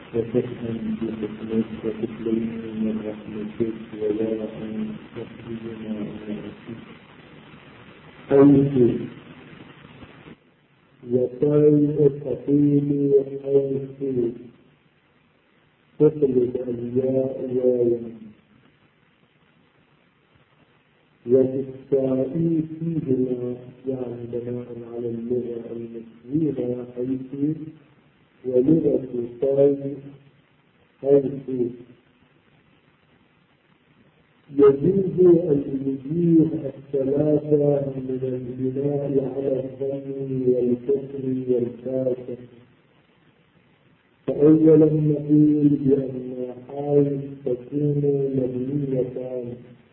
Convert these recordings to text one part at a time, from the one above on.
وتفهم في حكمتك وتكلمني من رحمتك ولا أن تخرجنا من حيث وطيء تقيل حيث تقلب الياء وايا وبالتائي فيهما يعني بناء على اللغة المسلمة حيث ولغة طيء حيث يجوز الوجوه الثلاثة من البناء على الضم والكسر والكسر. فأولا نقول بأن حيث تكون مبنية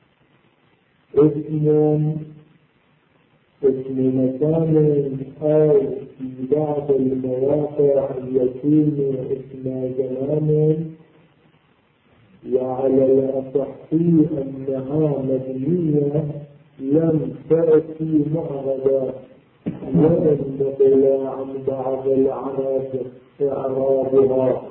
اسم مكان أو في بعض المواقع يكون اسم زمان، وعلى الأصح أنها مبنية لم تأتي معربة وإن نقل عن بعض العرب إعرابها.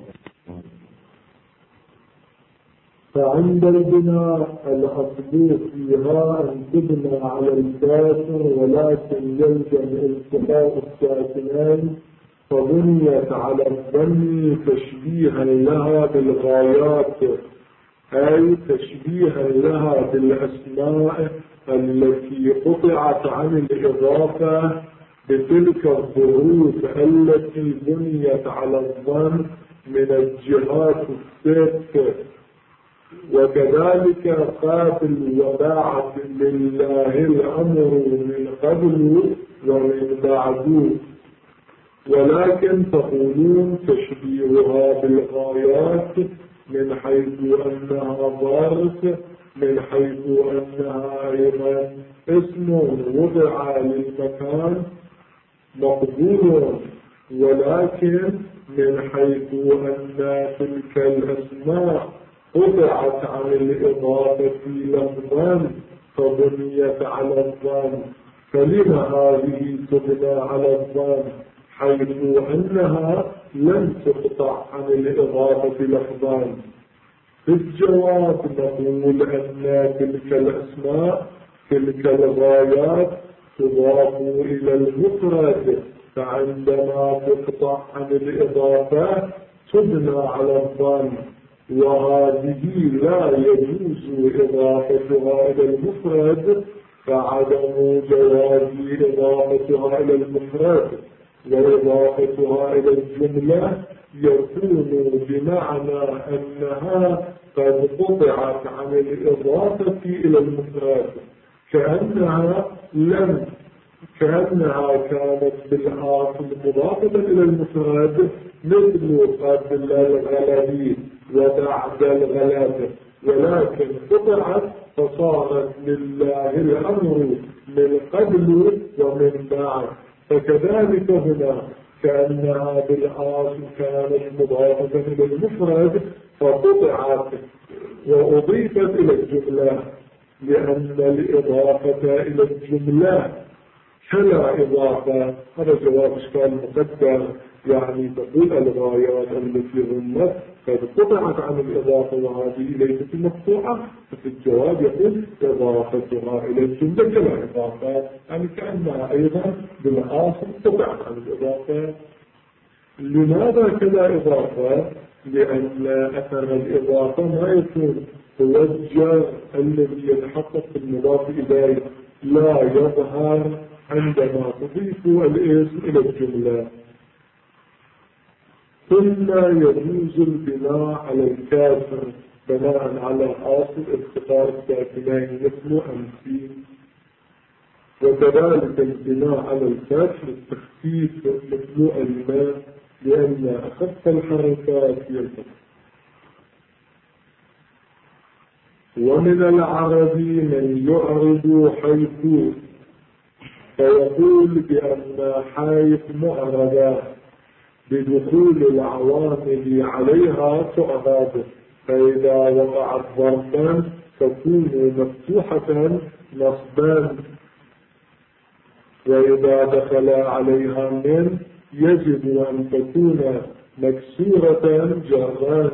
فعند البناء الأصل فيها أن تبنى على الكاسر، ولكن يلزم التقاء الساكنين، فبنيت على الضم تشبيها لها بالغايات، أي تشبيها لها بالأسماء التي قطعت عن الإضافة بتلك الظروف التي بنيت على الضم من الجهات الست. وكذلك قاتل وباعت لله الأمر من قبل ومن بعد، ولكن تقولون تشبيهها بالغايات من حيث أنها ظرف، من حيث أنها أيضا اسم وضع للمكان مقبول، ولكن من حيث أن تلك الأسماء قطعت عن الإضافة لفظا فبنيت على الضم. فلما هذه تبنى على الضم حيث أنها لم تقطع عن الإضافة لفظا؟ في الجواب نقول أن تلك الأسماء تلك الغايات تضاف إلى المفرد، فعندما تقطع عن الإضافة تبنى على الضم، وهذه لا يجوز إضافتها إلى المفرد، فعدم جواز إضافتها إلى المفرد وإضافتها إلى الجملة يكون بمعنى أنها قد قطعت عن الإضافة إلى المفرد، كأنها كانت بالآخر مضافة إلى المفرد، مثل قبل الغلبي وبعد الغلبة، ولكن قطعت فصارت لله الأمر من قبل ومن بعد. فكذلك هنا كأنها بالآخر كانت مضافة إلى المفرد فقطعت وأضيفت إلى الجملة، لأن الإضافة إلى الجملة فلا إضافة. هذا جواب إشكال مقدر، يعني تقول الغايات التي ضمت قد قطعت عن الإضافة وهذه ليست مقطوعة، ففي الجواب يقول إضافتها إلى الجملة كلا إضافة، يعني كأنها أيضا بالآخر قطعت عن الإضافة. لماذا كلا إضافة؟ لأن أثر الإضافة ما يكون هو الجر الذي يتحقق في المضاف إليه، لا يظهر عندما تضيف الاسم إلى الجملة. ثم يجوز البناء على الكاسر بناء على أصل التقاء الساكنين مثل أمسي، وكذلك البناء على الكسر التخفيف مثل الماء، لأن أخف الحركات هي الكسر. ومن العرب من يعرض حيث، فيقول بأن حيث معرضة بدخول العوامل عليها تعرض، فإذا وقعت ظرفا تكون مفتوحة نصبا، وإذا دخل عليها من يجب أن تكون مكسورة جرا،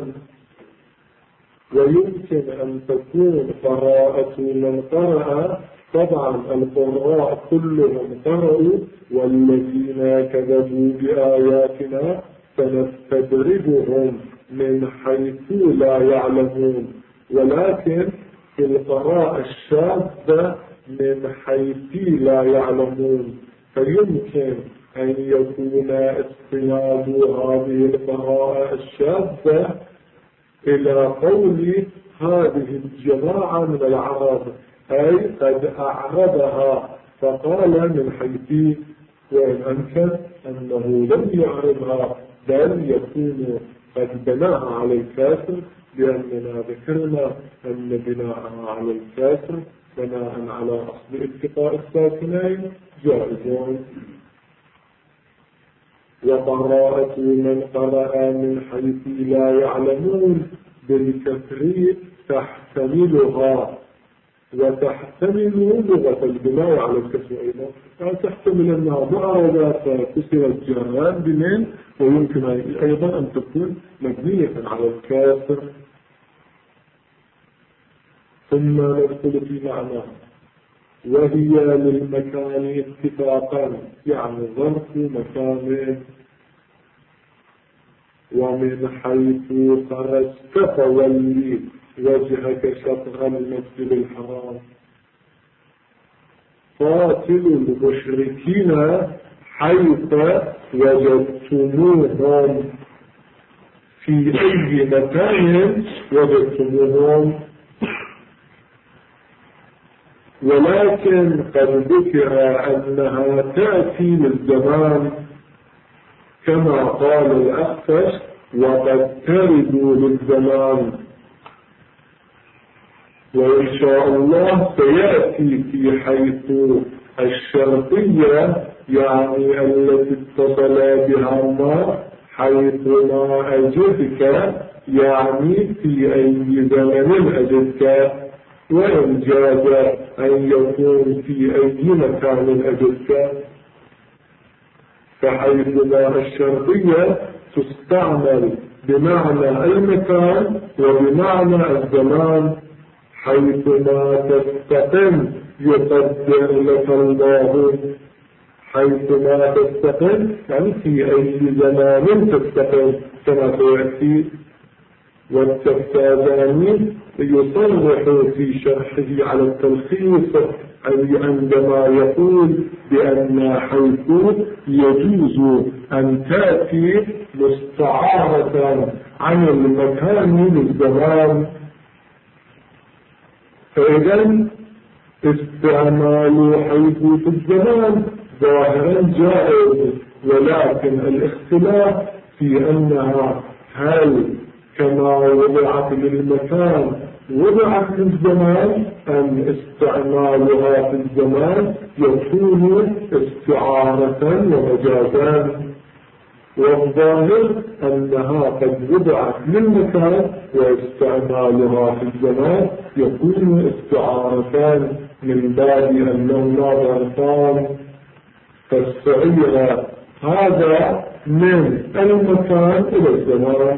ويمكن أن تكون قراءة من قرأ، طبعا القراء كلهم قرأوا، والذين كذبوا بآياتنا سنستدرجهم من حيث لا يعلمون، ولكن في القراءة الشاذة من حيث لا يعلمون، فيمكن أن يكون استناد هذه القراءة الشاذة إلى قول هذه الجماعة من العرب، أي قد أعربها فقال من حيث، وإن أمكن أنه لم يعربها بل يكون قد بناها على الكسر، لأننا ذكرنا أن بناءها على الكسر بناء على أصل التقاء الساكنين جائزون. وقراءة من قرأ من حيث لا يعلمون بالكسر تحتملها، وتحتمل لغة البناء على الكسر أيضا، تحتمل أنها معرضة فكسرت جران بمن، ويمكن أيضا أن تكون مبنية على الكسر. ثم ندخل في معنى، وهي للمكان اتفاقا، يعني ظرف مكان. ومن حيث خرجت فولي وجهك شطر المسجد الحرام. قاتلوا المشركين حيث وجدتموهم، في أي مكان وجدتموهم. ولكن قد ذكر أنها تأتي للزمان كما قال الأخفش، وقد ترد للزمان، وإن شاء الله سيأتي في حيث الشرطية، يعني التي اتصل بها ما، حيث ما أجدك، يعني في أي زمن أجدك، وإن جاز أن يكون في أي مكان أجدك. فحيث ما الشرطية تستعمل بمعنى المكان وبمعنى الزمان، حيث ما تستقم يقدر لك الله، حيث ما تستقم يعني في أي زمان تستقم كما سيأتي. والتفتازاني يصرح في شرحه على التلخيص عندما يقول بأن حيث يجوز أن تأتي مستعارة عن المكان للزمان. فإذا استعمال حيث في الزمان ظاهرا جائز، ولكن الاختلاف في أنها هل كما وضعت للمكان وضعت للزمان، أم استعمالها في الزمان يكون استعارة ومجازا. والظاهر أنها قد وضعت للمكان، واستعمالها في الزمان يكون استعارتان من باب أنهما ظرفان. فالصعير هذا من المكان إلى الزمان.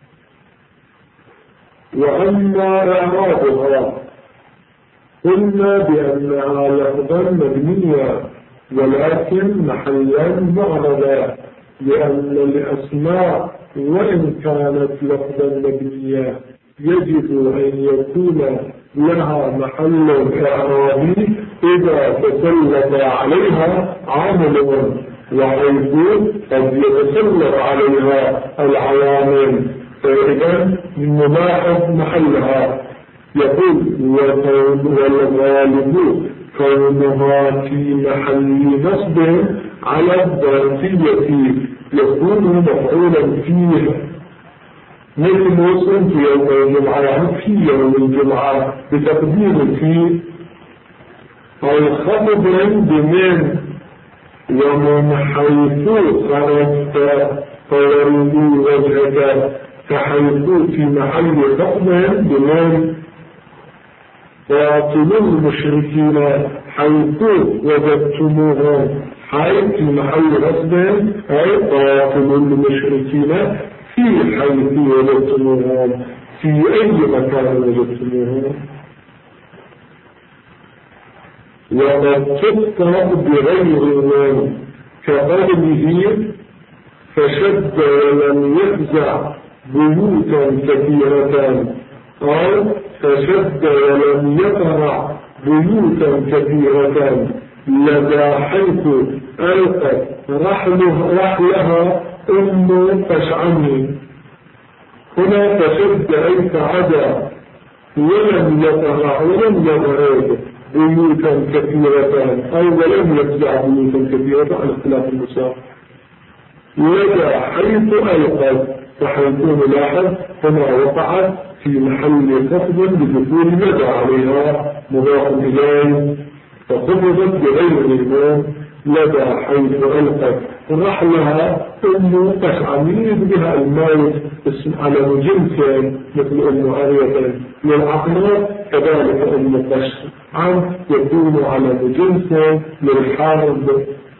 وأما إعرابها قلنا بأنها لفظا مبنية، ولكن محلا معربا، لأن الأسماء وإن كانت لفظا مبنية يجب أن يكون لها محل إعرابي إذا تسلط عليها عامل، وحيث قد يتسلط عليها العوامل، فإذا نلاحظ محلها. يقول والغالب كونها في محل نصب على الظرفية يكون مفعولا فيه، مثل صنف يوم الجمعة، يعني في يوم الجمعة بتقدير فيه، أو خفض بمن. ومن حيث خرجت فولي وجهك، فحيث في محل خفض بمن. قاتلوا المشركين حيث وجدتموهم، حيث في محل رصد أي قاتل المشركين في حيث وجدتموهم في أي مكان وجدتموهم. وقد تقطع بغير من كقوله فشد ولم يفزع بيوتا كثيرة، أو فشد ولم يقرع بيوتا كثيرة لدى حيث ألقت رحلها فاشعني. هنا فشد أي فعدى ولم يقرع ولم يضرب بيوتا كثيرة، أو ولم يفزع بيوتا كثيرة على اختلاف المسار. لدى حيث ألقت، فحيكون لاحظ هنا وقعت في محل خفض بدخول لدى عليها مضاف إليه، فخفضت بغير الإمام لدى حيث ألقت رحلها تشعميد بها الموت اسم على جنس مثل عرية للعقل، كذلك تشعم يكون على جنس للحارب.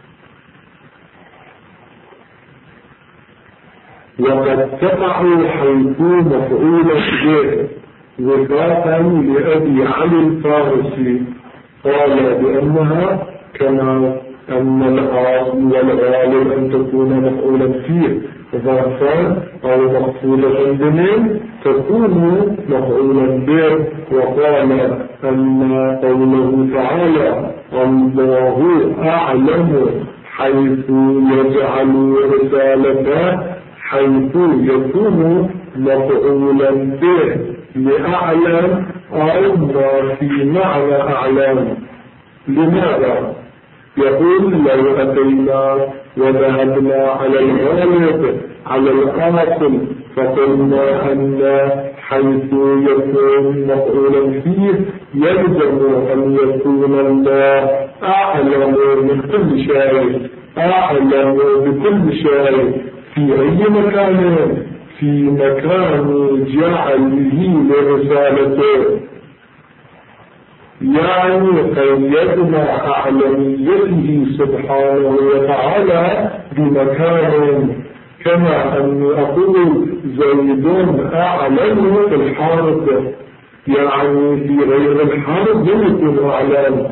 وقد تقع حيث مفعول به وفاقا لأبي علي الفارسي قال بأنها كما أن الأصل والغالب أن تكون مفعولا فيه ظرفا أو مقصودة بمن تكون مفعولا به. وقال أن قوله تعالى الله أعلم حيث يجعل رسالته حيث يكون مفعولا به لأعلم أو ما في معنى أعلم. لماذا؟ يقول لو أتينا وذهبنا على الغالب على الأصل فقلنا أن حيث يكون مفعولا فيه يلزم أن يكون الله أعلم من كل شيء، أعلم بكل شيء في أي مكان، في مكان جعله لرسالته، يعني قيدنا أعلميته سبحانه وتعالى بمكان، كما أن أقول زيد أعلم في الحرب، يعني في غير الحرب يمكن أعلم.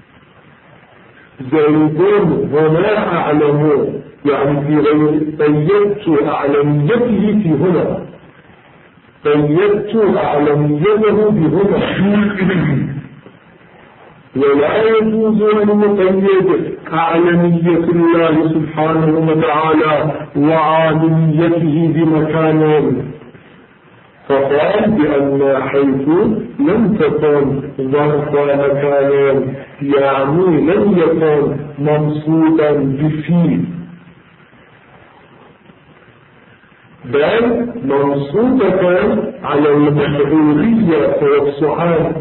زيد هنا أعلم يعني في غير قيدت أعلميته في هنا، قيدت أعلميته بهنا. ولا يجوز أن نقيد أعلمية الله سبحانه وتعالى وعالميته بمكان، فقال بأن حيث لم تكن ظرف مكان يعني لم يكن منصوبا بفيه، بل منصوبة على المفعولية والسعاد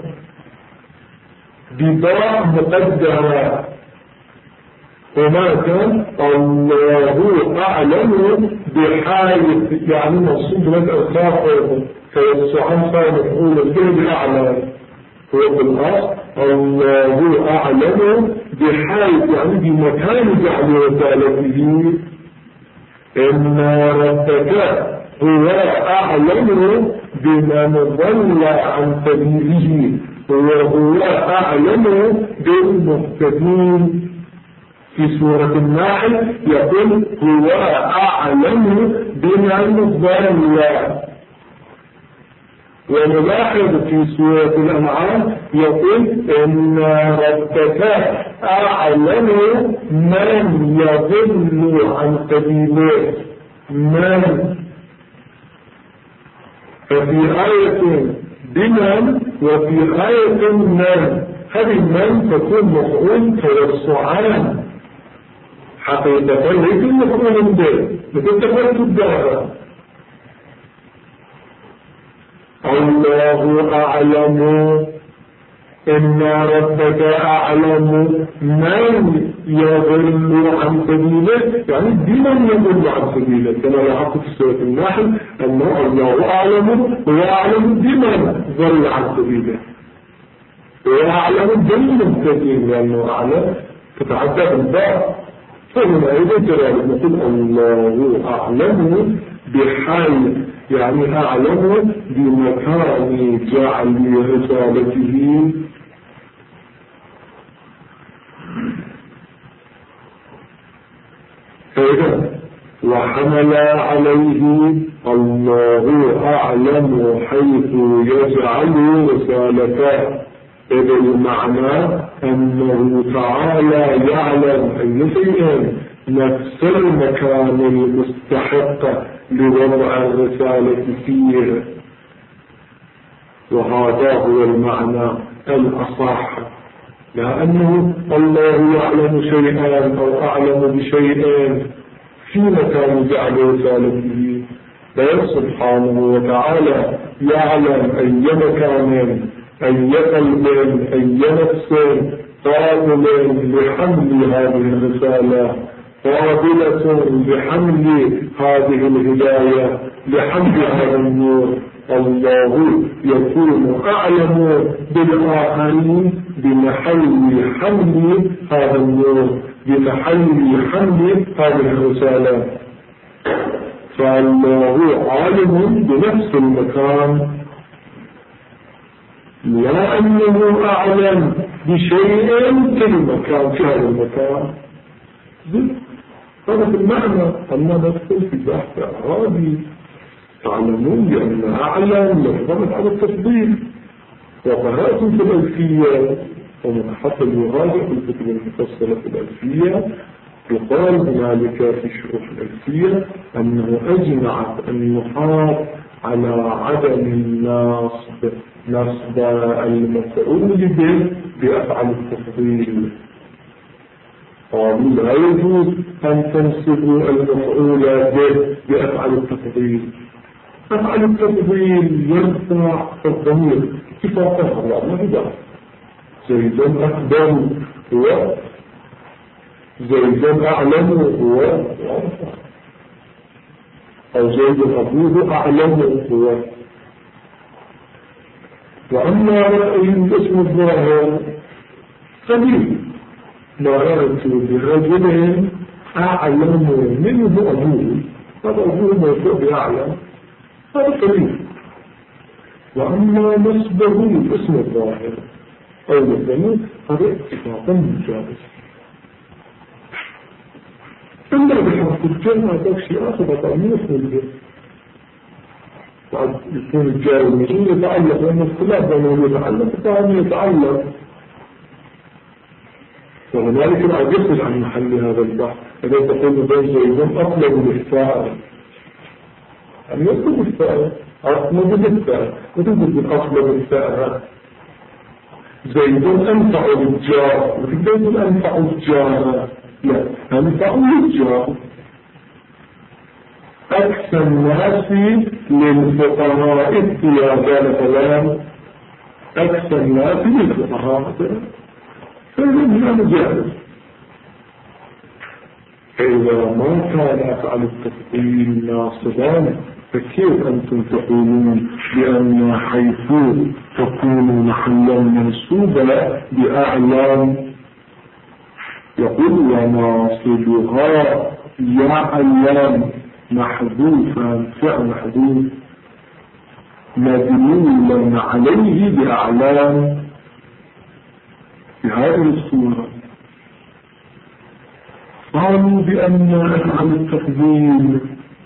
بضاء مقدرة. هناك الله أعلم بحايث يعني منصوب لك الخافض فالسعاد صار مفعولا به بأعلم، هو بالأصل الله أعلم بحايث يعني بمكان جعل رسالته. إن ربك هو أعلم بمن ضل عن سبيله وهو أعلم بالمهتدين. في سورة النحل يقول هو أعلم بمن ضل، ونلاحظ في سورة الأنعام يقول إن ربك أعلم من يضل عن سبيله من. ففي آية بمن وفي آية من، هذه من تكون مفعول توسعان حقيقة ليس مفعول به مثل تفرد الدعوة. الله أعلم إن ربك أعلم من يضل عن سبيله، يعني بمن يضل عن سبيله، كما لاحظت في سورة النحل أنه الله أعلم وأعلم بمن ضل عن سبيله وأعلم بالمهتدين، لأنه أعلم تتعدى بالباء فهنا أيضا كذلك نقول الله أعلم بحال، يعني أعلم بمكان جعل رسالته. فإذا وحمل عليه الله أعلم حيث يجعل رسالته، إذا المعنى أنه تعالى يعلم أي شيء نفس المكان المستحق لوضع الرسالة فيه، وهذا هو المعنى الأصح، لأنه الله يعلم شيئا أو أعلم بشيء في مكان جعل رسالته، بل سبحانه وتعالى يعلم أي مكان أي قلب أي نفس قابل لحمل هذه الرسالة، قابلة لحمل هذه الهداية، لحمل هذا النور. الله يكون أعلم بالآخرين بمحل حمل هذا النور، بمحل حمل هذه الرسالة. فالله عالم بنفس المكان، لا أنه أعلم بشيء في المكان، في هذا المكان. هذا في المعنى أننا ندخل في بحث أعرابي، تعلمون بأن أعلم لفظت على التفضيل، وقرأت في الألفية ومن حصل يراجع في الكتب المفصلة في الألفية، يقال هنالك في شروح الألفية أنه أجمعت النحاة على عدم نصب المفعول به بأفعل التفضيل. قالوا لا يجوز أن تنصبوا المفعول به بأفعل التفضيل. أفعل التفضيل يرفع الضمير اتفاقا على المهدى، زيدا أكبر هو، زيدا أعلم هو، أو زيد أبوه أعلم هو. وأما رأي الاسم الظاهر قليل، ما رأيت برجل أعلم منه أبوه، هذا أبوه مرفوع بأعلم، هذا قليل. وأما نسبه الاسم الظاهر أو الضمير هذا اتفاقا مجالس. إلا بحرف الجر هذا شيء آخر بطعمين اسم الجر، بعد يكون الجار المجرور يتعلق، لأن الخلاف بأنه يتعلق بطعمين يتعلق، وهنالك لا يخرج عن محل هذا البحث. إذا تقول بين زيدان أطلب الإفتاء، أن يطلب الإفتاء، أطلب الإفتاء، وتنقل بالأطلب الإفتاء. زيدان أنفع الجار، وتنقل أنفع الجار، لا، أنفع الجار. أكثر الناس للفقراء الثيابان كلام، أكثر الناس للفقراء فإذا مجالس. إذا ما كان أفعل التفضيل ناصبان، فكيف أنتم تقولون بأن حيث تكون محلا منصوبا بأعلام؟ يقول وناصبها يعلم محذوفا فعل محذوف مدلولا عليه بأعلام في هذه الصورة. قالوا بأن أفعل التفضيل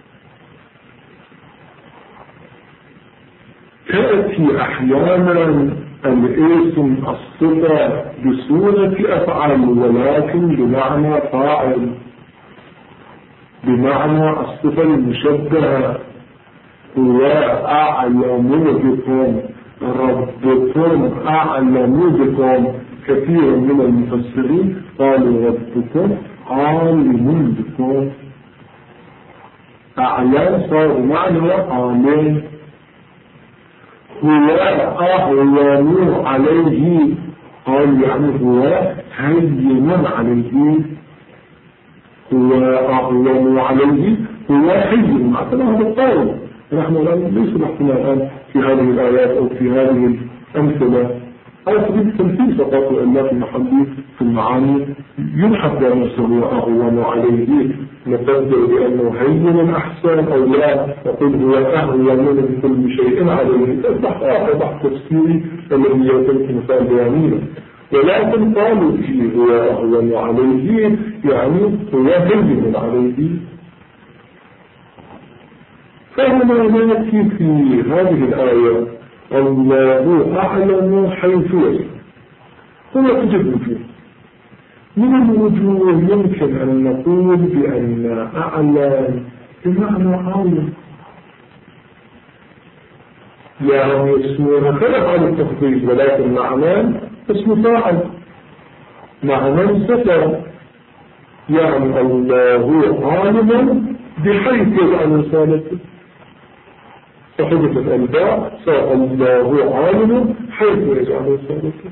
تأتي أحيانا الاسم الصفة بصورة أفعال، ولكن بمعنى فاعل، بمعنى الصفة المشبهة. هو أعلم بكم، ربكم أعلم بكم. كثير من المفسرين قالوا ربكم عالم بكم، أعلم صار معنى عالم. هو أهون عليه، قال يعني هو هين عليه، هو أهون عليه، هو هين. مثلا هذا القول نحن ليس نحن الآن في هذه الآيات أو في هذه الأمثلة، هذا سبيل التمثيل فقط، وإلا في محله في المعاني يلحق بأنه أهون عليه، نقدر بأنه هين أحسن أو لا، نقول هو أهون من كل شيء عليه. بحث آخر، بحث تفسيري الذي يترك مثال بيانية. ولكن قالوا فيه هو أهون عليه، يعني هو هين عليه. فهنا نأتي في هذه الآية الله أعلم حيث يصل. هو تجد فيه من الوجوه يمكن أن نقول بأن أعلم بمعنى عالم، يعني اسمه خلق على التفضيل، ولكن معنى اسم فاعل، معنى صفة، يعني الله عالم بحيث يجعل رسالته. فحدثت الباء صار الله عالم حيث يجعل رسالته.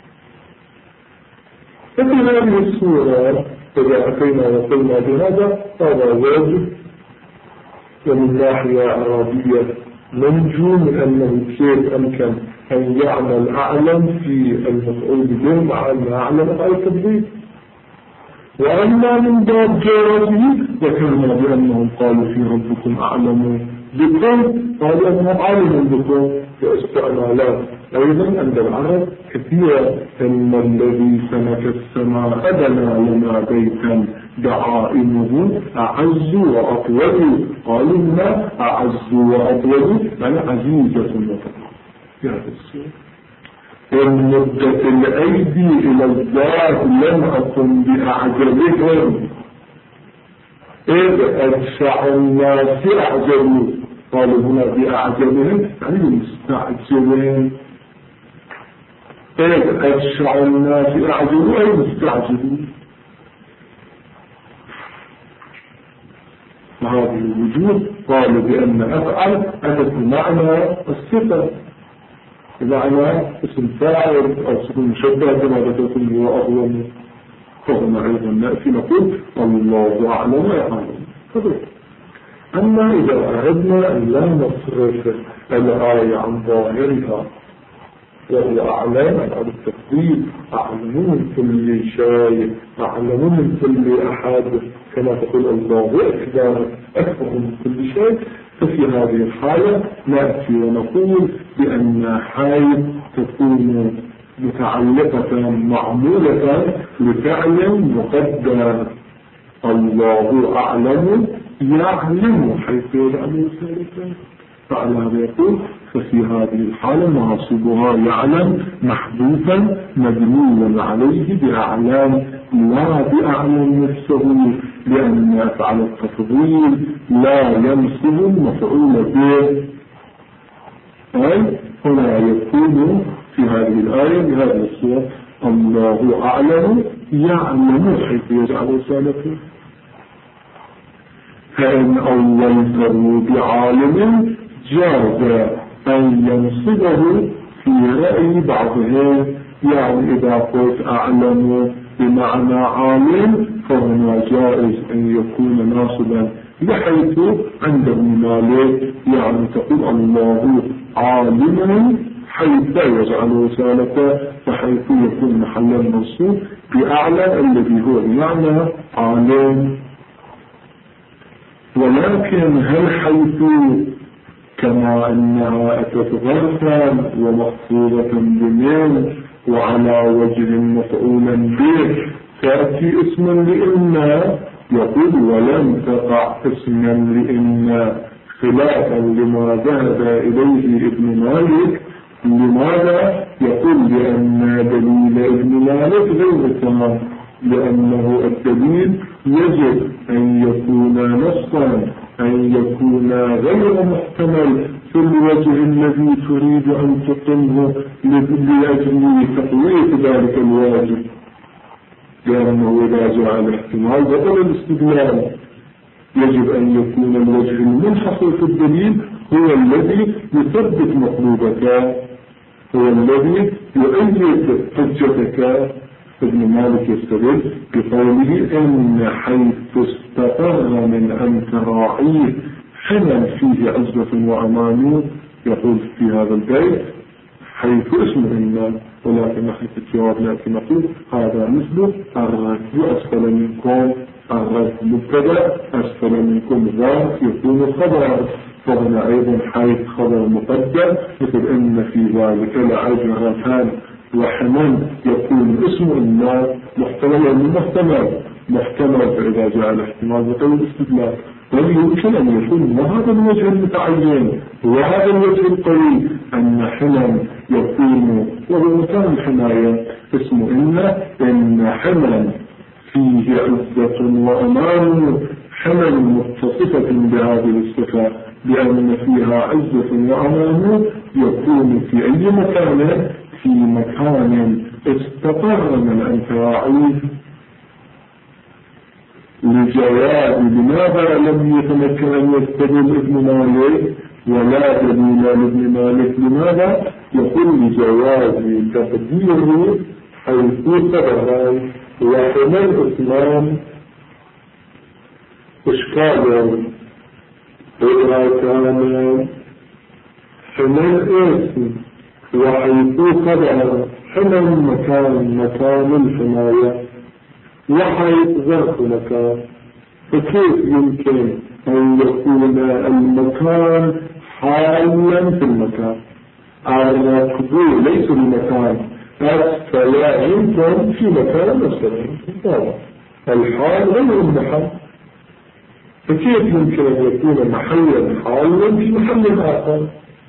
ففي هذه الصورة إذا أتينا وقلنا بهذا هذا واجب، ومن ناحية عربية منجو من أنه كيف أمكن أن يعمل أعلم في المفعول به مع أن أعلم على التبديل. وأما من باب جارته ذكرنا بأنهم قالوا في ربكم أعلم بكم، قالوا أنهم أعلم بكم باستعمالات. أيضا عند العرب كثيرا إن الذي سمك السماء بنى لنا بيتا دعائمه أعز وأطول، قالوا لنا أعز وأطول يعني عزيزة وطول. يا السلام، إن مدة الأيدي إلى الذات لم أكن بأعجبهم إذ أجشع الناس أعجبوا، قالوا هنا بأعجبهم يعني مستعجبين. إذ أجشع الناس أعجبوا أي مستعجبين. فهذه الوجود قالوا بأن أفعل أتت بمعنى الصفة، بمعنى اسم فاعل أو اسم مشبه كما ذكرتم هو أظلم. فهنا أيضا نأتي نقول الله أعلم يعلم. أما إذا أردنا أن لا نصرف الآية عن ظاهرها وهو أعلام على التفضيل، أعلم من كل شيء، أعلم من كل أحد، كما تقول الله أكبر من كل شيء، ففي هذه الحالة نأتي ونقول بأن حيث تكون متعلقة معمولة لفعل مقدر. الله أعلم يعلم حيث يعلم ذلك، فعلى هذا يقول ففي هذه الحالة ناصبها يعلم محذوفا مبنيا عليه بأعلام لا بأعلم نفسه، لأن أفعل التفضيل لا ينصب المفعول به. أي هنا يكون في هذه الآية بهذه الصورة الله أعلم يعلم حيث يجعل رسالته. فإن أولته بعالم جاز أن ينصبه في رأي بعضهم، يعني إذا قلت أعلم بمعنى عالم فهنا جائز أن يكون ناصبا، بحيث عند ابن مالك يعني تقول الله عالم حيث يجعل رسالته، فحيث يكون محل المنصوب بأعلى الذي هو بمعنى عالم. ولكن هل حيث كما أنها أتت ظرفا ومخفوضة بمن وعلى وجه مفعولا به تأتي اسما لإنا، يقول ولم تقع اسما لإنا خلافا لما ذهب إليه ابن مالك. لماذا؟ يقول لأن دليل ابن مالك غير تمام، لأنه الدليل يجب أن يكون نصا، أن يكون غير محتمل في الوجه الذي تريد أن تقمه لأجل تقوية ذلك الواجب، لأنه إذا جاء الاحتمال بطل الاستدلال. يجب أن يكون الوجه المنحصر في الدليل هو الذي يثبت مطلوبك، هو الذي يؤيد حجتك. ابن مالك يستدل بقوله إن حيث استقر من أن تراعيه حمل فيه عزة وأمان، يقول في هذا البيت حيث اسم إن، ولكن نحن في الجواب نأتي نقول هذا مثل الركب أسفل منكم، الركب مبتدأ أسفل منكم ذات يكون خبر، فهنا أيضا حيث خبر مقدم مثل إن في ذلك لعجرة وحمل يكون اسم إن محتمل من محتمل فإذا جاء الاحتمال بقول الاستدلال، بل يمكن أن يكون هذا الوجه المتعين وهذا الوجه القوي أن حمل يكون وهو مكان الحماية اسم إن حمل فيه عزة وأمان، حمل متصفة بهذه الصفة بأن فيها عزة وأمان يكون في أي مكان، في مكان استقر من الفاعل لجواب لماذا لم يتمكن أن يستدل ابن مالك ولا دليل لابن مالك، لماذا؟ يقول لجواز تقديره حيث صدر وحمل اسمان إشكال إذا كان حمل اسم وحيث صدر حمل مكان الحماية وحيث ظرف مكان، فكيف يمكن أن يكون المكان حالا في المكان؟ الركب ليس بمكان أسفل يمكن في مكان أسفل يمكن، الحال غير المحل، فكيف يمكن أن يكون محلا حالا في محل آخر؟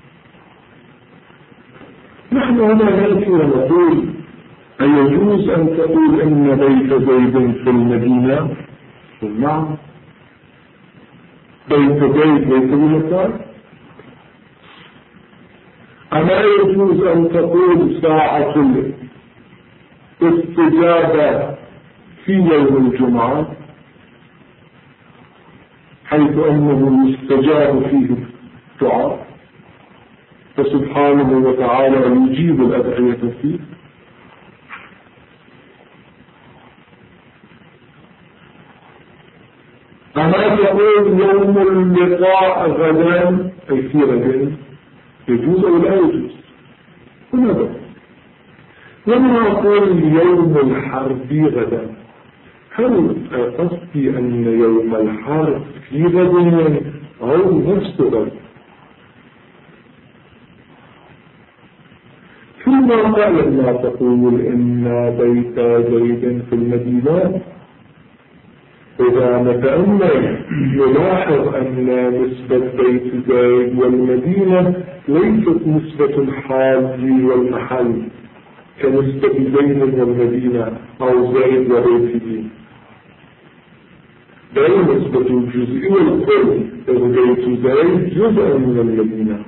نحن هنا نأتي ونقول أيجوز أن تقول إن بيت زيد في المدينة؟ نعم، بيت بمكان. أما يجوز أن تقول ساعة الاستجابة في يوم الجمعة حيث أنه يستجاب فيه الدعاء فسبحانه وتعالى يجيب الأدعية فيه؟ أما تقول يوم اللقاء غدا أي في غد، يجوز أو لا يجوز؟ هنا لما أقول يوم الحرب غدا، هل قصدي أن يوم الحرب في غد أو نفس غد؟ ثم قال ما تقول إن بيت زيد في المدينة، إذا نتأمل نلاحظ أن نسبة بيت زيد والمدينة ليست نسبة الحال والمحل كنسبة زيد والمدينة أو زيد وبيته، بل نسبة الجزء والكل، بيت زيد جزء من المدينة،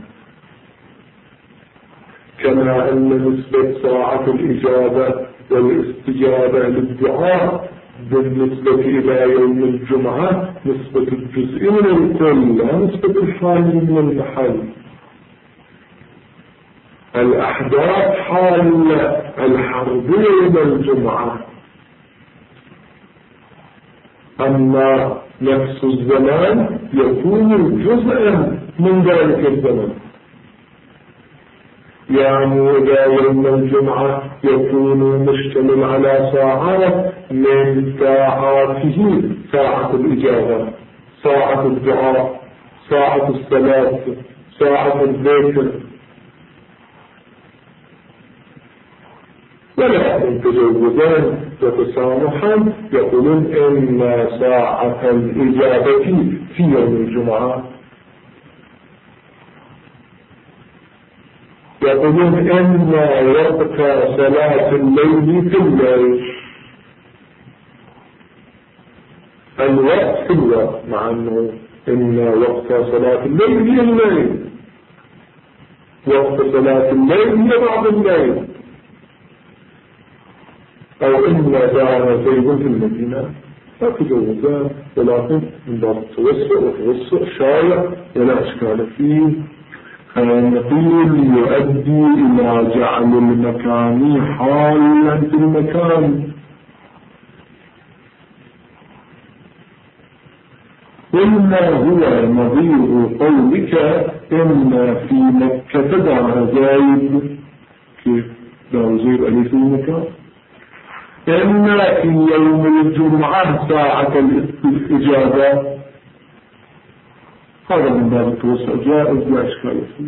كما أن نسبة ساعة الإجابة والاستجابة للدعاء بالنسبة إلى يوم الجمعة نسبة الجزء من الكل لا نسبة الحال من المحل. الأحداث حال الحرب يوم الجمعة، أما نفس الزمان يكون جزءا من ذلك الزمن، يعني إذا يوم الجمعة يكون مشتمل على ساعات من ساعاته، ساعة الإجابة، ساعة الدعاء، ساعة الصلاة، ساعة الذكر، ولكن تجوزان وتسامحا يقولون إن ساعة الإجابة في يوم الجمعة، يقولون إن وقت صلاة الليل في الليل، الوقت في الوقت، مع أنه إن وقت صلاة الليل هي الليل، وقت صلاة الليل هي بعض الليل، أو إن دار زيد في المدينة فتجوزان، ولكن من باب التوسع شايع ولا أشكال فيه. نقول يؤدي إلى جعل المكان حالا في المكان، إما هو نظير قولك إن في مكة دار زيد كيف لا أزير أليس المكان. إن في يوم الجمعة ساعة الإجابة، هذا من باب التوسع جائز لا إشكال فيه.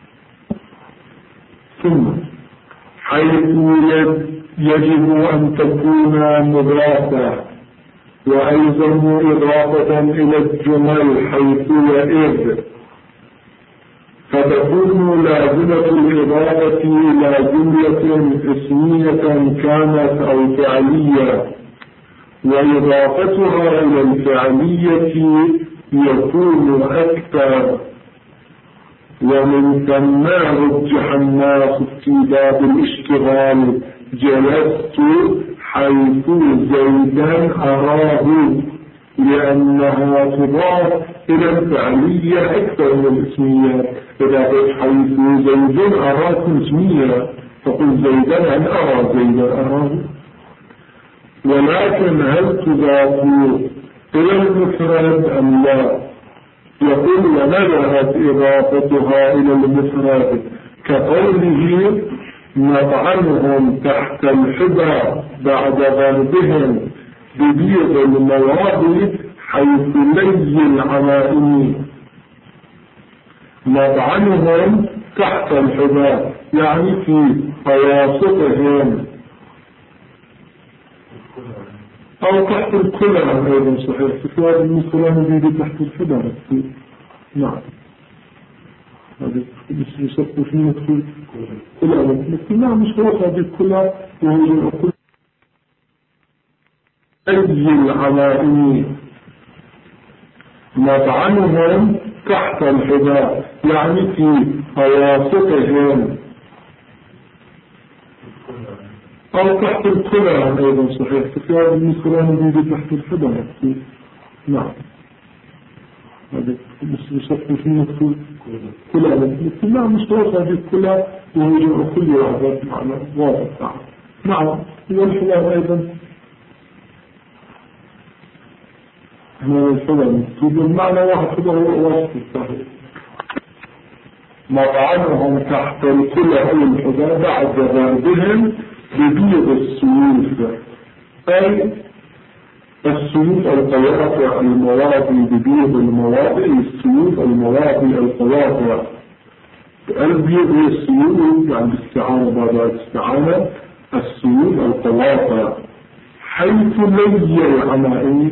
ثم حيث يجب أن تكون مضافة، وأيضا إضافة إلى الجمل حيث يئذ، فتكون لازمة الإضافة إلى جملة اسمية كانت أو فعلية، وإضافتها إلى الفعلية يكون أكثر. ومن ثم رجح الناس في باب الاشتغال جلست حيث زيدا أراه، لأنها تضاف إلى الفعلية أكثر من الاسمية. إذا قلت حيث زيد أراك اسمية فقل زيدا أن أرى زيدا أراه. ولكن هل تضاف إلى المفرد أم لا؟ يقول ونذهت إضافتها إلى المفرد كقوله نطعنهم تحت الحبى بعد ضربهم ببيض المواضع حيث لي العمائم. نطعنهم تحت الحبى يعني في قواصفهم، أو تحت الكلى أيضا صحيح، فكرة المسلم يجب تحت الحبى. نعم هذا يسبب فيه مدخل كلى، لكن نعم مش خلاص هذه الكلى وهو كل أي العمائم. نطعنهم تحت الحبى يعني في قواصفهم، أو تحت الكلى أيضا صحيح، فكرة المسلم يجب تحت الحبى. نعم هذا يسبب فيه مدخل كلى، لكن نعم مش خلاص هذه الكلى وهو كل واحدة معنى واضح. نعم والحلال أيضا هذا الحلال مكتوب المعنى واحد كده هو واسط الصحيح. نطعنهم تحت الكلى أو الحبى بعد ضربهم ببيض السيوف، أي السيوف القواطع المواضع، ببيض المواضع السيوف المواضع القواطع. البيض هي السيوف يعني استعانة بعد استعانة، السيوف القواطع. حيث لي العمائم،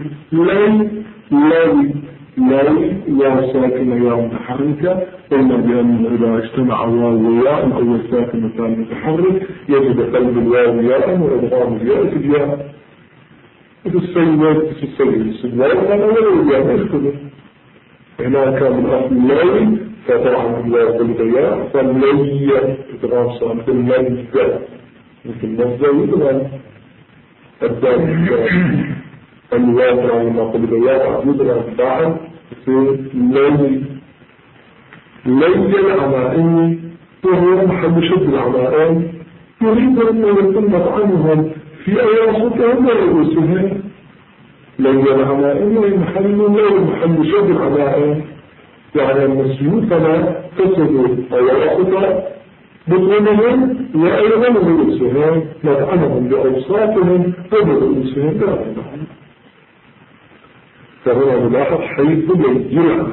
لي لا ساكنة يا متحركة، إلا بأن إذا اجتمع واو وياء الأول ساكن والثاني متحرك يجب قلب الواو ياء وإدغام الياء في الياء. في السيد ولا الياء يدخل. هنا كان الأصل الليل فطبعا الواو بالغياء فاللي إدغام صار مثل المنزل، مثل المنزل يدغام الدال الواقع لما قل بياء يدغم بعد في لي العمائم، وهو محل شد العمائم. يريد أن يتم عنهم في أياصتهم ورؤوسهم. لي العمائم محل شد العمائم، يعني أن سيوفنا تصد أياصت بطونهم وأيضا رؤوسهم، نطعنهم بأوساطهم وبرؤوسهم لا ينطعون. فهنا نلاحظ حيث يجرع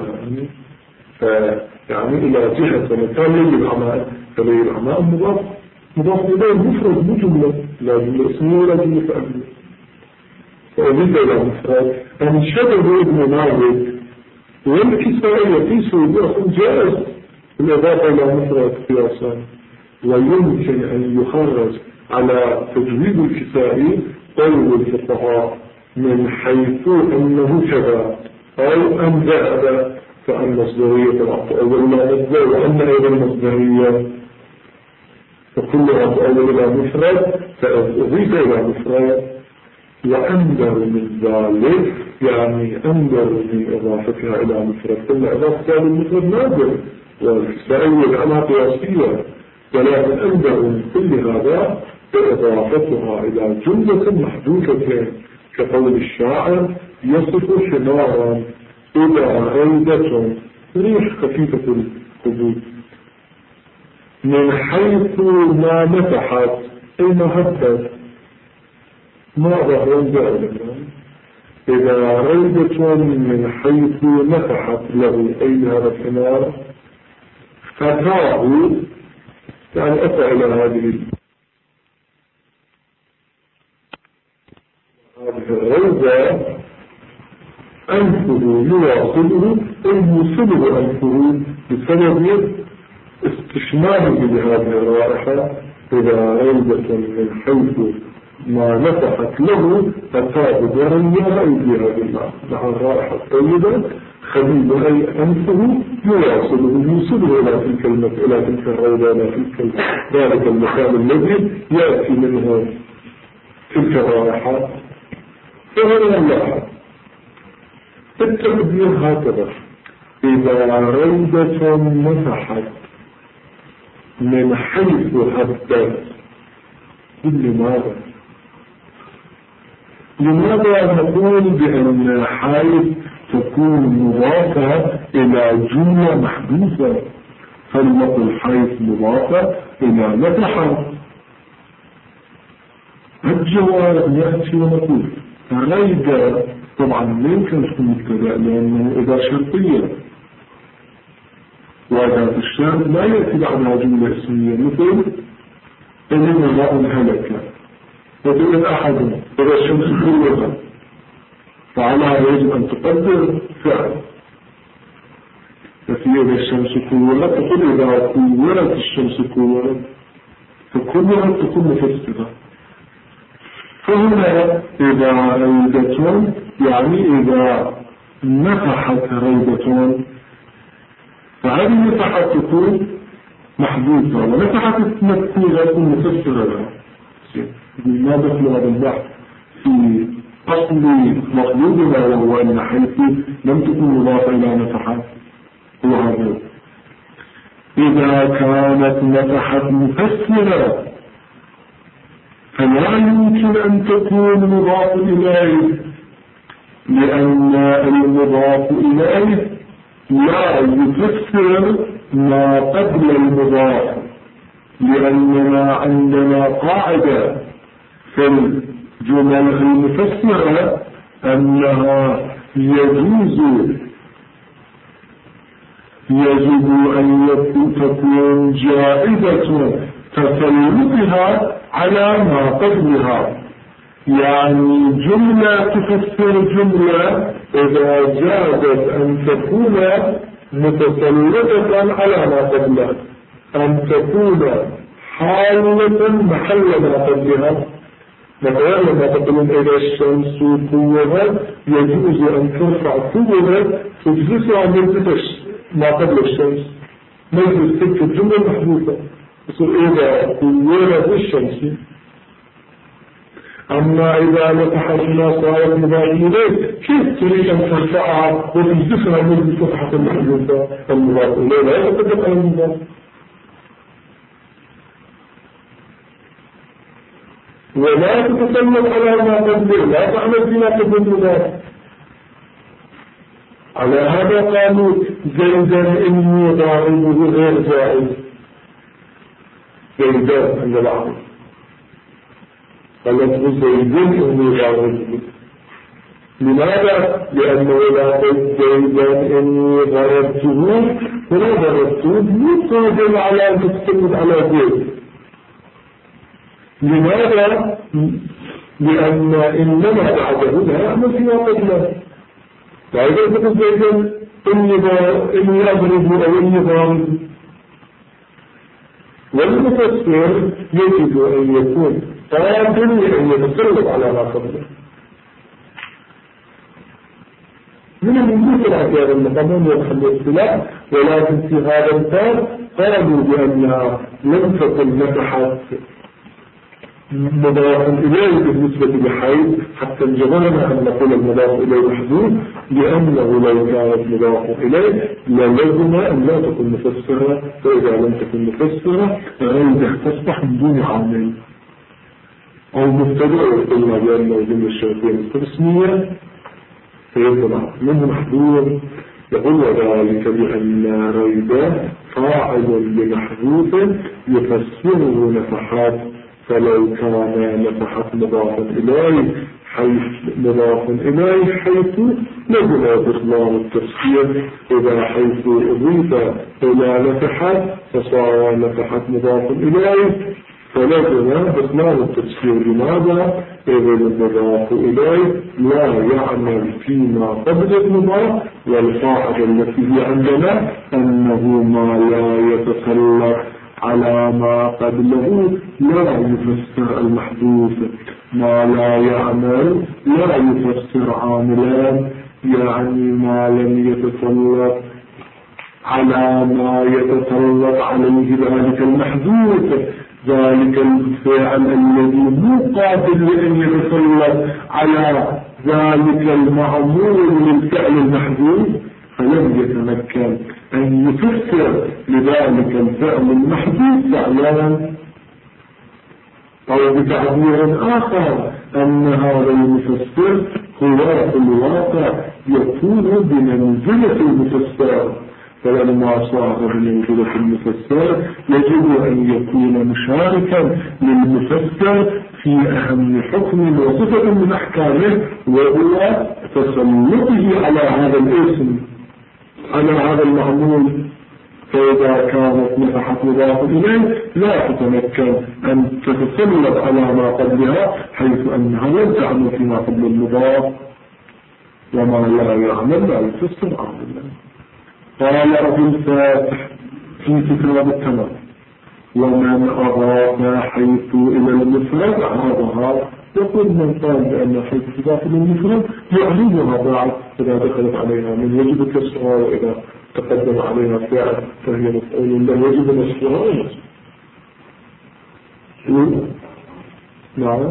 يعني إلى جهة ومكان لي العمائم، فلي العمائم مضاف إليه مفرد مجملة، لا جملة اسمية ولا جملة فعلية. فأريد إلى مفرد أن شبه ابن مالك والكسائية في سوريا جائز بالإضافة إلى مفرد قياسا، ويمكن أن يخرج على تجويد الكسائي قول الفقهاء من حيث أنه كذا أو أن ذهب، فأن مصدرية أول لا مصدر وأن أيضا مصدرية، فكلها تؤول إلى مفرد فأضيف إلى مفرد. وأندر من ذلك يعني أندر من إضافتها إلى مفرد، كل إضافتها إلى المفرد نادر والكسائية لأنها قياسية، ولكن أندر من كل هذا إضافتها إلى جملة محدودة كقول الشاعر يصف حمارا إلى غيبة ريح خفيفة القبول. من حيث ما مسحت أي ما هبت ما ظهر ذلك. إذا ريبة من حيث مسحت له أي هذا الحمار فتاه يعني أتى إلى هذه الريبة أنفه يواصله أي يوصله أنفه بسبب استشماله بهذه الرائحة. إذا ريبة من حيث ما نفحت له فتاه بريها أي بهذه مع الرائحة الطيبة خبيب أي أنفه يوصله إلى تلك إلى تلك الريبة إلى تلك ذلك المكان الذي يأتي منه تلك الرائحة. فهنا الله التقدير هكذا: إذا ريبة نفحت من حيث هبت. لماذا نقول بأن حيث تكون مضافة إلى جملة محدوثة؟ فلنقل حيث مضافة إلى نفحت. الجواب يأتي ونقول ريبة طبعا لا يمكن تكون مبتدأ لأنه إذا شرطية، وأداة الشرط لا يأتي بعدها جملة اسمية مثل إن الله هلك وتقول أحد إذا الشمس كورت، فعلى هذا يجب أن تقدر فعل. ففي إذا الشمس كورت تقول إذا كورت الشمس كورت، فكلها تكون مفسرة. فهنا إذا ريبة يعني إذا نفحت ريبة، فهذه النفحة تكون محدوثة، ونفحة مكتوبة تكون مفسرة لها. ما دخل هذا البحث في أصل مطلوبنا، وهو أن حيث لم تكن مضافة إلى نفحة هو هذا. إذا كانت نفحة مفسرة فلا يمكن أن تكون مضاف إليه، لأن المضاف إليه لا يفسر ما قبل المضاف، لأننا عندنا قاعدة في الجمل المفسرة أنها يجب أن تكون جائزة تسلطها على ما قبلها. يعني جملة تفسر جملة إذا جازت أن تكون متسلطة على ما قبلها، أن تكون حالة محل ما قبلها. مثلا لما تقولون إذا الشمس كورت يجوز أن ترفع كورت تجلسها من ما قبل الشمس، مجلس تلك الجملة المحدوثة يقول إذا كورت الشمس. أما إذا نفحت الناس صارت مضاف إليه، كيف تريد أن ترفعها وتجلسها من فتحة المحدوثة المضاف إليه؟ لا يتقدم على المضاف. ولا تتسلط على ما قبله، لا تعمل بما قبل المضاف. على هذا قالوا زيدا إني ضاربه غير جائز. زيدا عند بعض قالت زيدا إني ضاربه. لماذا؟ لأنه لا قلت زيدا إني ضربته ولا ضربته مو قادر على أن تتسلط على زيد. لماذا؟ لأن إنما بعده لا يعمل فيما قبله. فإذا تقول زيدا إني أضربه أو إني ضاربه، والمفسر يجب أن يكون قادر لأن يتسلط على ما قبله. من الممكن في هذا المقام يدخل الاختلاف، ولكن في هذا الباب قالوا بأنها لم تكن نفحت مضاف إليه بالنسبة لحيث، حتى انجبرنا أن نقول المضاف إليه محدود، لأنه لو كانت مضاف إليه لازم أن لا تكون مفسرة. فإذا لم تكن مفسرة غير تصبح من دون عامل أو مبتدأ، قلنا بأنه جملة الشرطية مستثنية فيطلع منه محدود يقول وذلك بأن ريبه فاعل لمحذوف يفسره نفحات، فلو كان نفحت مضافا إليه حيث لزم بطلان التفسير، إذا حيث أضيف إلى نفحت فصار نفحت مضافا إليه فلزم بطلان التفسير. لماذا؟ إذا المضاف إليه لا يعمل فيما قبل المضاف، والقاعدة التي هي عندنا أنه ما لا يتسلط على ما قبله لا يفسر المحذوف. ما لا يعمل لا يفسر عاملان، يعني ما لم يتسلط على ما يتسلط عليه ذلك المحذوف، ذلك الفعل الذي مو قابل لأن يتسلط على ذلك المعمول للفعل المحذوف، فلم يتمكن أن يفسر لذلك الفعل المحذوف فعلا، أو بتعبير آخر أن هذا المفسر هو في الواقع يكون بمنزلة المفسر، فلما صار بمنزلة المفسر يجب أن يكون مشاركا للمفسر في أهم حكم وصفة من أحكامه، وهو تسلطه على هذا الاسم، على هذا المعمول. فإذا كانت نفحت مضاف إليه لا تتمكن أن تتسلط على ما قبلها، حيث أنها لم تعمل فيما قبل المضاف، وما لا يعمل لا يفسر عاملا. قال أبو الفاتح في كتاب التمام: ومن أضاف حيث إلى المفرد أعرضها. يقول من قال بأن حيث تضاف إلى المفرد يعرضها بعد إذا دخلت عليها من يجب كسرها، وإذا تقدم عليها فعل فهي مفعول له يجب نصبها ونصب. نعم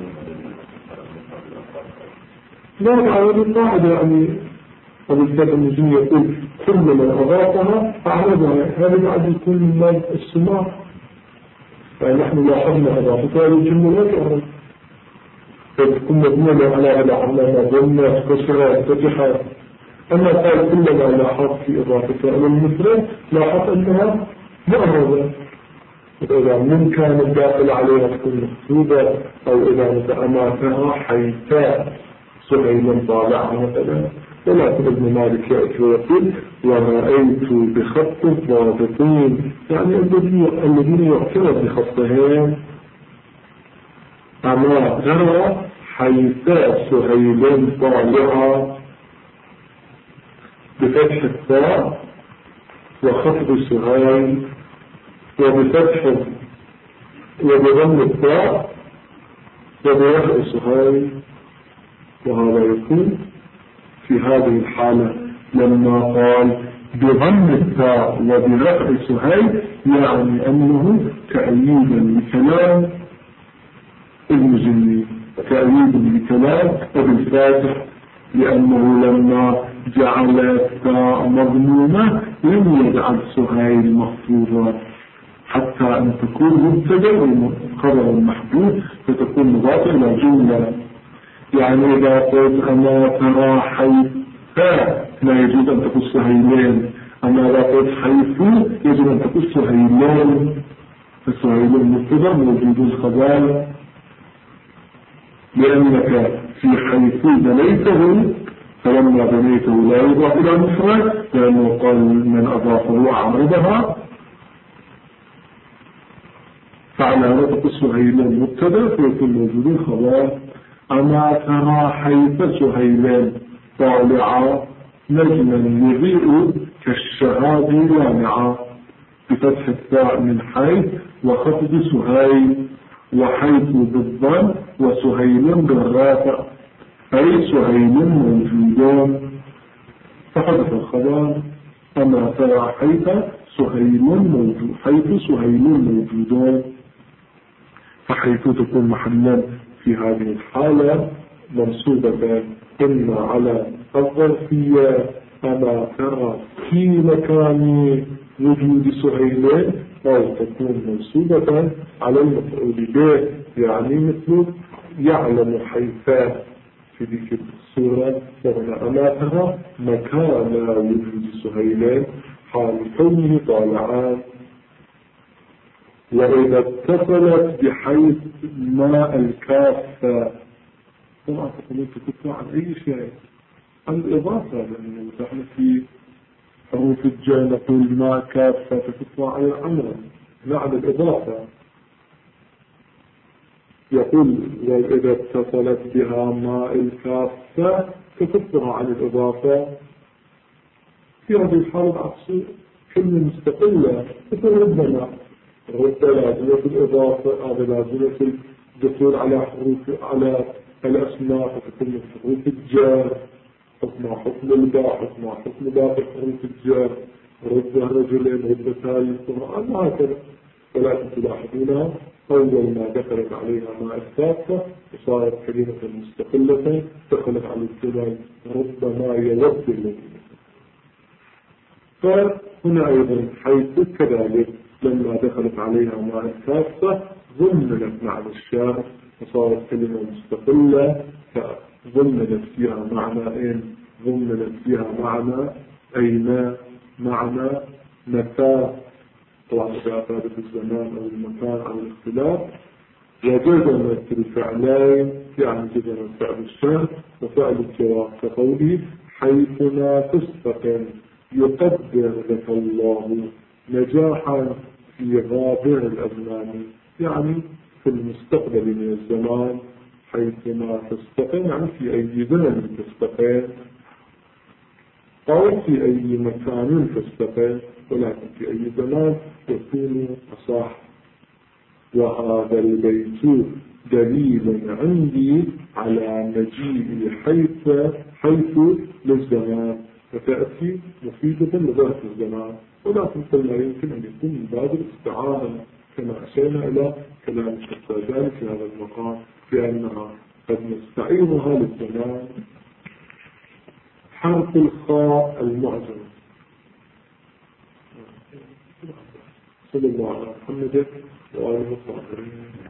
لا تعرض القاعدة، يعني وبالذات المجني يقول كل من أضافها أعرضها، هذا بعد يكون من مال السماع، فنحن لاحظنا أضافتها للجملة لا تعرض، فتكون مبنية على العلامة ضمة كسرة فتحة. أما قال كل ما لاحظ في إضافتها إلى المفرد لاحظ أنها معرضة، إذا من كان الداخل عليها تكون مكتوبة، أو إذا أماتها حيثاء سهيلا طالعها مثلا. ولكن ابن مالك يأتي ويقول ورأيت بخط الضابطين، يعني الذين يعترض بخطهم، أما ترى حيثاء سهيلا طالعها بفتح الثاء وخفض سهيل وبفتح وبضم الثاء وبرفع سهيل. وهذا يكون في هذه الحالة لما قال بضم الثاء وبرفع سهيل، يعني أنه تأييدا لكلام المجني، تأييدا لكلام ابن الفاتح، لأنه لما جعل الثاء مضمومة لم يجعل سهيل مخفوضا، حتى أن تكون مبتدأ وخبر محدود فتكون مضافة إلى جملة. يعني إذا قلت أما ترى حيث لا يجوز أن تكون سهيلين، أما إذا قلت حيث يجب أن تكون سهيلين، فسهيلين مبتدأ موجود الخبر، لأنك في حيث بنيته، فلما بنيته لا يضاف إلى المفرد، لأنه قال من أضافه أعرضها، فعلى نطق سهيلين مبتدأ فيكون موجود الخبر. أما ترى حيث سهيلين طالعا نجما يضيء كالشهاب لامعا، بفتح الثاء من حيث وخفض سهيل، وحيث بالضم وسهيل بالرافع، أي سهيل موجودون، فحدث الخبر أما ترى حيث سهيل موجود، حيث سهيل موجودون، فحيث تكون محلا في هذه الحالة منصوبة إما على الظرفية أما ترى في مكان وجود سهيلين، أو تكون منصوبة على المفعول به، يعني مثل يعلم حيث في ذيك الصورة وهنا أمامها مكان وجود سهيلين حال كونه طالعان. وإذا اتصلت بحيث ما الكافة طبعا تقولون تكتب عن أي شيء، عن الإضافة، لأنه نحن في حروف الجاء نقول ما كافة تكتب عن الأمر، لا عن الإضافة. يقول وإذا اتصلت بها ما الكافة تكفر عن الإضافة. في هذه الحالة العكسية كلمة مستقلة مثل ربما لازمة الإضافة، هذا لازمة الدخول على حروف على الأسماء فتكون من حروف الجار، حكم حكم الباء، حكم حكم باقي حروف الجار، رد رجلين رد ثالث القرآن وهكذا. ولكن تلاحظون أول ما دخلت عليها ماء الكافة وصارت كلمة مستقلة دخلت على الكلام ربما يود الذي. فهنا أيضا حيث كذلك لما دخلت عليها ماء الكافة ضمنت معنى الشارع وصارت كلمة مستقلة، فضمنت فيها معنى ضمنت فيها معنى أين، معنى متى، طبعا إذا أفادت الزمان أو المكان أو الاختلاف. وجزمت الفعلين يعني جزمت فعل الشر وفعل الجواب كقوله حيثما تستقم يقدر لك الله نجاحا في غابر الأزمان، يعني في المستقبل من الزمان. حيثما تستقم يعني في أي زمن تستقم أو في أي مكان تستقم، ولكن في أي زمان يكون أصح. وهذا البيت دليل عندي على مجيء حيث للزمان، فتأتي مفيدة لذات الزمان، ولكن قلنا يمكن أن يكون من باب الاستعانة كما أشينا إلى كلام الشيخ في هذا المقام بأنها قد نستعينها للزمان. حرف الخاء المعجم. صلى الله على محمد وآله وصحبه.